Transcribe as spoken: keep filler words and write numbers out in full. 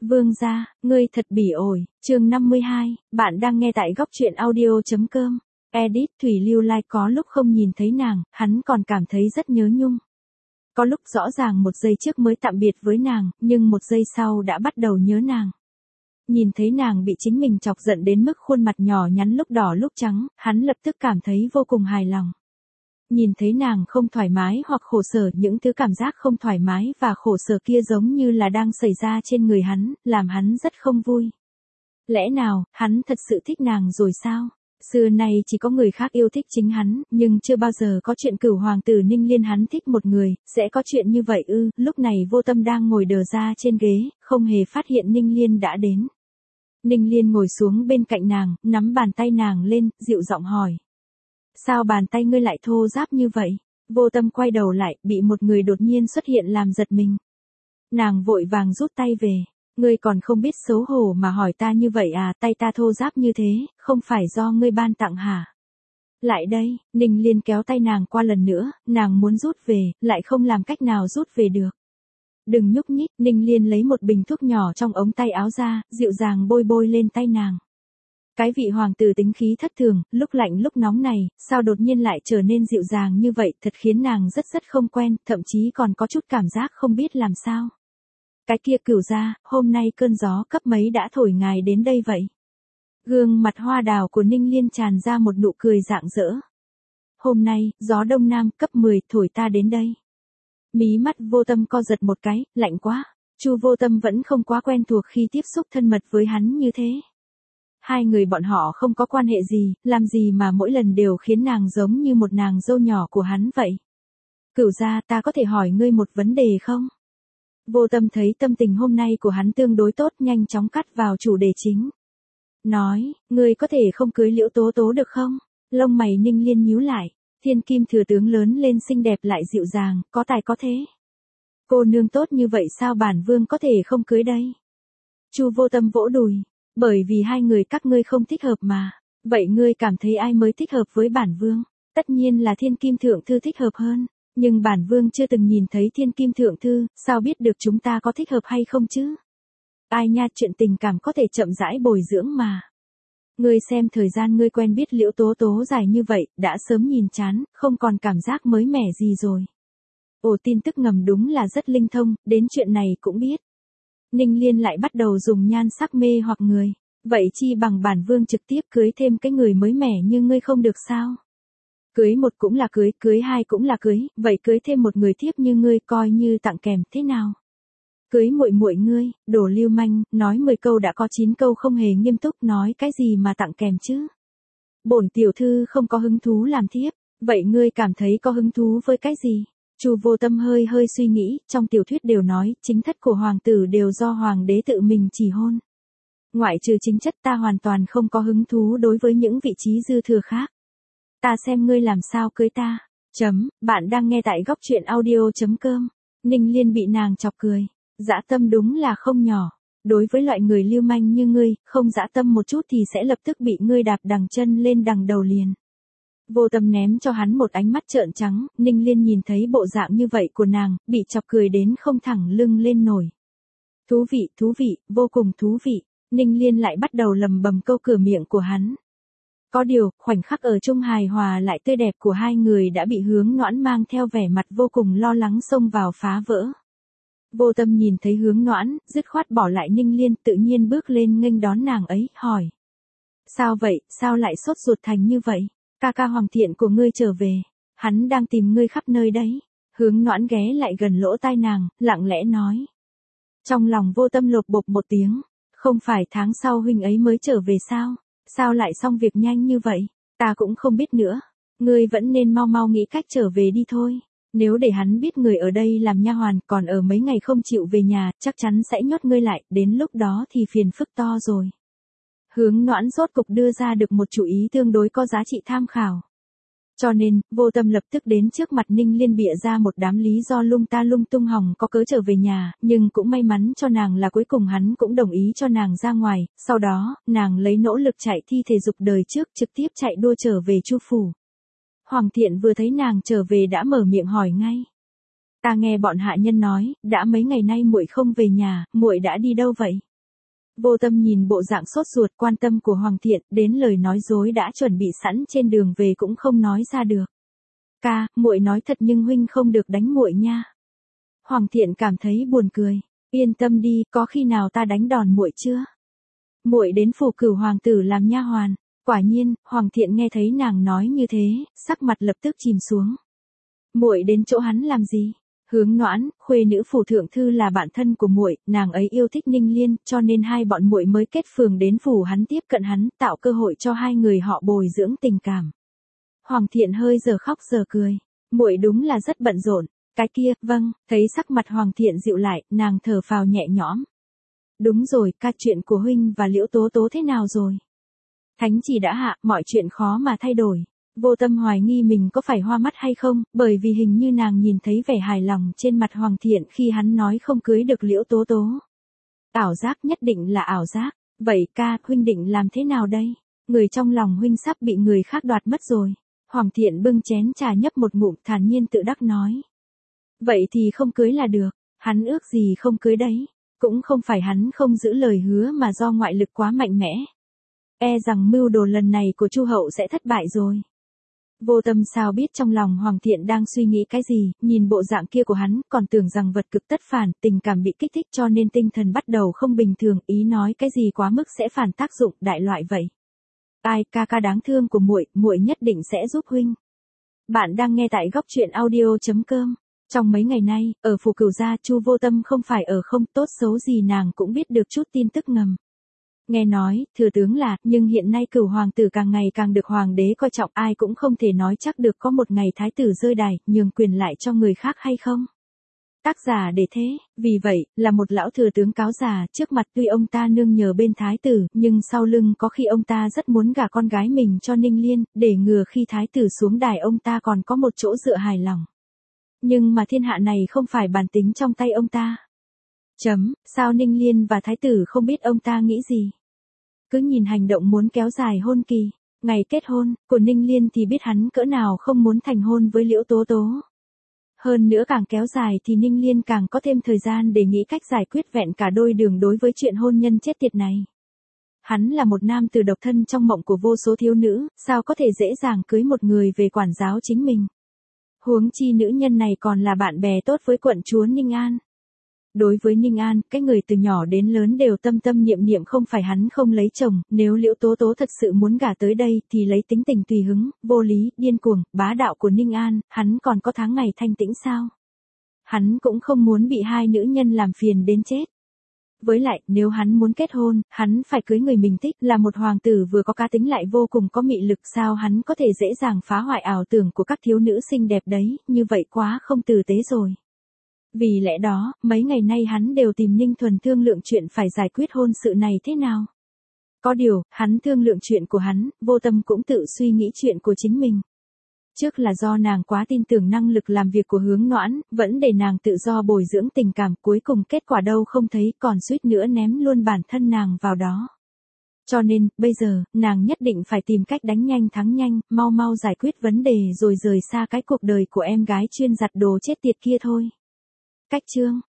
Vương gia, ngươi thật bỉ ổi, chương năm mươi hai, bạn đang nghe tại góc truyện audio.com. Edit Thủy Lưu Lai có lúc không nhìn thấy nàng, hắn còn cảm thấy rất nhớ nhung. Có lúc rõ ràng một giây trước mới tạm biệt với nàng, nhưng một giây sau đã bắt đầu nhớ nàng. Nhìn thấy nàng bị chính mình chọc giận đến mức khuôn mặt nhỏ nhắn lúc đỏ lúc trắng, hắn lập tức cảm thấy vô cùng hài lòng. Nhìn thấy nàng không thoải mái hoặc khổ sở, những thứ cảm giác không thoải mái và khổ sở kia giống như là đang xảy ra trên người hắn, làm hắn rất không vui. Lẽ nào, hắn thật sự thích nàng rồi sao? Xưa nay chỉ có người khác yêu thích chính hắn, nhưng chưa bao giờ có chuyện Cửu hoàng tử Ninh Liên hắn thích một người, sẽ có chuyện như vậy ư? Lúc này Vô Tâm đang ngồi đờ ra trên ghế, không hề phát hiện Ninh Liên đã đến. Ninh Liên ngồi xuống bên cạnh nàng, nắm bàn tay nàng lên, dịu giọng hỏi. Sao bàn tay ngươi lại thô ráp như vậy? Vô Tâm quay đầu lại, bị một người đột nhiên xuất hiện làm giật mình. Nàng vội vàng rút tay về. Ngươi còn không biết xấu hổ mà hỏi ta như vậy à? Tay ta thô ráp như thế, không phải do ngươi ban tặng hả? Lại đây, Ninh Liên kéo tay nàng qua lần nữa, nàng muốn rút về, lại không làm cách nào rút về được. Đừng nhúc nhích, Ninh Liên lấy một bình thuốc nhỏ trong ống tay áo ra, dịu dàng bôi bôi lên tay nàng. Cái vị hoàng tử tính khí thất thường, lúc lạnh lúc nóng này, sao đột nhiên lại trở nên dịu dàng như vậy, thật khiến nàng rất rất không quen, thậm chí còn có chút cảm giác không biết làm sao. Cái kia Cửu gia, hôm nay cơn gió cấp mấy đã thổi ngài đến đây vậy? Gương mặt hoa đào của Ninh Liên tràn ra một nụ cười rạng rỡ. Hôm nay, gió đông nam cấp mười thổi ta đến đây. Mí mắt Vô Tâm co giật một cái, lạnh quá. Chu Vô Tâm vẫn không quá quen thuộc khi tiếp xúc thân mật với hắn như thế. Hai người bọn họ không có quan hệ gì, làm gì mà mỗi lần đều khiến nàng giống như một nàng dâu nhỏ của hắn vậy. Cửu gia, ta có thể hỏi ngươi một vấn đề không? Vô Tâm thấy tâm tình hôm nay của hắn tương đối tốt, nhanh chóng cắt vào chủ đề chính. Nói, ngươi có thể không cưới Liễu Tố Tố được không? Lông mày Ninh Liên nhíu lại, thiên kim thừa tướng lớn lên xinh đẹp lại dịu dàng, có tài có thế. Cô nương tốt như vậy sao bản vương có thể không cưới đây? Chu Vô Tâm vỗ đùi, bởi vì hai người các ngươi không thích hợp mà. Vậy ngươi cảm thấy ai mới thích hợp với bản vương? Tất nhiên là thiên kim thượng thư thích hợp hơn. Nhưng bản vương chưa từng nhìn thấy thiên kim thượng thư, sao biết được chúng ta có thích hợp hay không chứ? Ai nha, chuyện tình cảm có thể chậm rãi bồi dưỡng mà. Ngươi xem thời gian ngươi quen biết Liễu Tố Tố dài như vậy, đã sớm nhìn chán, không còn cảm giác mới mẻ gì rồi. Ồ, tin tức ngầm đúng là rất linh thông, đến chuyện này cũng biết. Ninh Liên lại bắt đầu dùng nhan sắc mê hoặc người. Vậy chi bằng bản vương trực tiếp cưới thêm cái người mới mẻ như ngươi không được sao? Cưới một cũng là cưới, cưới hai cũng là cưới, vậy cưới thêm một người thiếp như ngươi coi như tặng kèm, thế nào? Cưới muội muội ngươi, đồ lưu manh, nói mười câu đã có chín câu không hề nghiêm túc, nói cái gì mà tặng kèm chứ? Bổn tiểu thư không có hứng thú làm thiếp, vậy ngươi cảm thấy có hứng thú với cái gì? Chu Vô Tâm hơi hơi suy nghĩ, trong tiểu thuyết đều nói, chính thất của hoàng tử đều do hoàng đế tự mình chỉ hôn. Ngoại trừ chính chất, ta hoàn toàn không có hứng thú đối với những vị trí dư thừa khác. Ta xem ngươi làm sao cưới ta. Chấm, bạn đang nghe tại góc truyện audio.com. Ninh Liên bị nàng chọc cười. Dã tâm đúng là không nhỏ. Đối với loại người lưu manh như ngươi, không dã tâm một chút thì sẽ lập tức bị ngươi đạp đằng chân lên đằng đầu liền. Vô Tâm ném cho hắn một ánh mắt trợn trắng, Ninh Liên nhìn thấy bộ dạng như vậy của nàng, bị chọc cười đến không thẳng lưng lên nổi. Thú vị, thú vị, vô cùng thú vị. Ninh Liên lại bắt đầu lầm bầm câu cửa miệng của hắn. Có điều, khoảnh khắc ở chung hài hòa lại tươi đẹp của hai người đã bị Hướng Noãn mang theo vẻ mặt vô cùng lo lắng xông vào phá vỡ. Vô Tâm nhìn thấy Hướng Noãn, dứt khoát bỏ lại Ninh Liên, tự nhiên bước lên nghênh đón nàng ấy, hỏi. Sao vậy, sao lại sốt ruột thành như vậy? Ca ca Hoàng thiện của ngươi trở về, hắn đang tìm ngươi khắp nơi đấy. Hướng Noãn ghé lại gần lỗ tai nàng, lặng lẽ nói. Trong lòng Vô Tâm lột bột một tiếng, không phải tháng sau huynh ấy mới trở về sao? Sao lại xong việc nhanh như vậy? Ta cũng không biết nữa. Ngươi vẫn nên mau mau nghĩ cách trở về đi thôi. Nếu để hắn biết người ở đây làm nha hoàn, còn ở mấy ngày không chịu về nhà, chắc chắn sẽ nhốt ngươi lại, đến lúc đó thì phiền phức to rồi. Hướng Noãn rốt cục đưa ra được một chủ ý tương đối có giá trị tham khảo. Cho nên, Vô Tâm lập tức đến trước mặt Ninh Liên bịa ra một đám lý do lung ta lung tung hỏng có cớ trở về nhà, nhưng cũng may mắn cho nàng là cuối cùng hắn cũng đồng ý cho nàng ra ngoài, sau đó, nàng lấy nỗ lực chạy thi thể dục đời trước trực tiếp chạy đua trở về Chu phủ. Hoàng thiện vừa thấy nàng trở về đã mở miệng hỏi ngay. Ta nghe bọn hạ nhân nói, đã mấy ngày nay muội không về nhà, muội đã đi đâu vậy? Vô Tâm nhìn bộ dạng sốt ruột quan tâm của Hoàng Thiện, đến lời nói dối đã chuẩn bị sẵn trên đường về cũng không nói ra được. Ca, muội nói thật nhưng huynh không được đánh muội nha. Hoàng Thiện cảm thấy buồn cười, yên tâm đi, có khi nào ta đánh đòn muội chưa? Muội đến phủ Cửu hoàng tử làm nha hoàn. Quả nhiên, Hoàng Thiện nghe thấy nàng nói như thế, sắc mặt lập tức chìm xuống. Muội đến chỗ hắn làm gì? Hướng Noãn, khuê nữ phủ thượng thư là bạn thân của muội, nàng ấy yêu thích Ninh Liên, cho nên hai bọn muội mới kết phường đến phủ hắn tiếp cận hắn, tạo cơ hội cho hai người họ bồi dưỡng tình cảm. Hoàng Thiện hơi giờ khóc giờ cười, muội đúng là rất bận rộn. Cái kia, vâng, thấy sắc mặt Hoàng Thiện dịu lại, nàng thở phào nhẹ nhõm. Đúng rồi, ca, chuyện của huynh và Liễu Tố Tố thế nào rồi? Thánh chỉ đã hạ, mọi chuyện khó mà thay đổi. Vô Tâm hoài nghi mình có phải hoa mắt hay không, bởi vì hình như nàng nhìn thấy vẻ hài lòng trên mặt Hoàng Thiện khi hắn nói không cưới được Liễu Tố Tố. Ảo giác, nhất định là ảo giác. Vậy ca, huynh định làm thế nào đây? Người trong lòng huynh sắp bị người khác đoạt mất rồi. Hoàng Thiện bưng chén trà nhấp một ngụm, thản nhiên tự đắc nói. Vậy thì không cưới là được, hắn ước gì không cưới đấy. Cũng không phải hắn không giữ lời hứa mà do ngoại lực quá mạnh mẽ. E rằng mưu đồ lần này của Chu hậu sẽ thất bại rồi. Vô Tâm sao biết trong lòng Hoàng Thiện đang suy nghĩ cái gì, nhìn bộ dạng kia của hắn, còn tưởng rằng vật cực tất phản, tình cảm bị kích thích cho nên tinh thần bắt đầu không bình thường, ý nói cái gì quá mức sẽ phản tác dụng, đại loại vậy. Ai, ca ca đáng thương của muội, muội nhất định sẽ giúp huynh. Bạn đang nghe tại góc truyện audio chấm com. Trong mấy ngày nay, ở phủ Cửu gia, Chu Vô Tâm không phải ở không, tốt xấu gì nàng cũng biết được chút tin tức ngầm. Nghe nói, thừa tướng là, nhưng hiện nay Cửu hoàng tử càng ngày càng được hoàng đế coi trọng, ai cũng không thể nói chắc được có một ngày thái tử rơi đài, nhường quyền lại cho người khác hay không. Tác giả để thế, vì vậy, là một lão thừa tướng cáo già, trước mặt tuy ông ta nương nhờ bên thái tử, nhưng sau lưng có khi ông ta rất muốn gả con gái mình cho Ninh Liên, để ngừa khi thái tử xuống đài ông ta còn có một chỗ dựa hài lòng. Nhưng mà thiên hạ này không phải bản tính trong tay ông ta. Chấm, sao Ninh Liên và thái tử không biết ông ta nghĩ gì? Cứ nhìn hành động muốn kéo dài hôn kỳ, ngày kết hôn, của Ninh Liên thì biết hắn cỡ nào không muốn thành hôn với Liễu Tố Tố. Hơn nữa càng kéo dài thì Ninh Liên càng có thêm thời gian để nghĩ cách giải quyết vẹn cả đôi đường đối với chuyện hôn nhân chết tiệt này. Hắn là một nam tử độc thân trong mộng của vô số thiếu nữ, sao có thể dễ dàng cưới một người về quản giáo chính mình. Huống chi nữ nhân này còn là bạn bè tốt với quận chúa Ninh An. Đối với Ninh An, cái người từ nhỏ đến lớn đều tâm tâm niệm niệm không phải hắn không lấy chồng, nếu Liễu Tố Tố thật sự muốn gả tới đây thì lấy tính tình tùy hứng, vô lý, điên cuồng, bá đạo của Ninh An, hắn còn có tháng ngày thanh tĩnh sao? Hắn cũng không muốn bị hai nữ nhân làm phiền đến chết. Với lại, nếu hắn muốn kết hôn, hắn phải cưới người mình thích, là một hoàng tử vừa có cá tính lại vô cùng có mị lực, sao hắn có thể dễ dàng phá hoại ảo tưởng của các thiếu nữ xinh đẹp đấy, như vậy quá không tử tế rồi. Vì lẽ đó, mấy ngày nay hắn đều tìm Ninh Thuần thương lượng chuyện phải giải quyết hôn sự này thế nào. Có điều, hắn thương lượng chuyện của hắn, Vô Tâm cũng tự suy nghĩ chuyện của chính mình. Trước là do nàng quá tin tưởng năng lực làm việc của Hướng Noãn, vẫn để nàng tự do bồi dưỡng tình cảm, cuối cùng kết quả đâu không thấy, còn suýt nữa ném luôn bản thân nàng vào đó. Cho nên, bây giờ, nàng nhất định phải tìm cách đánh nhanh thắng nhanh, mau mau giải quyết vấn đề rồi rời xa cái cuộc đời của em gái chuyên giặt đồ chết tiệt kia thôi. Cách chương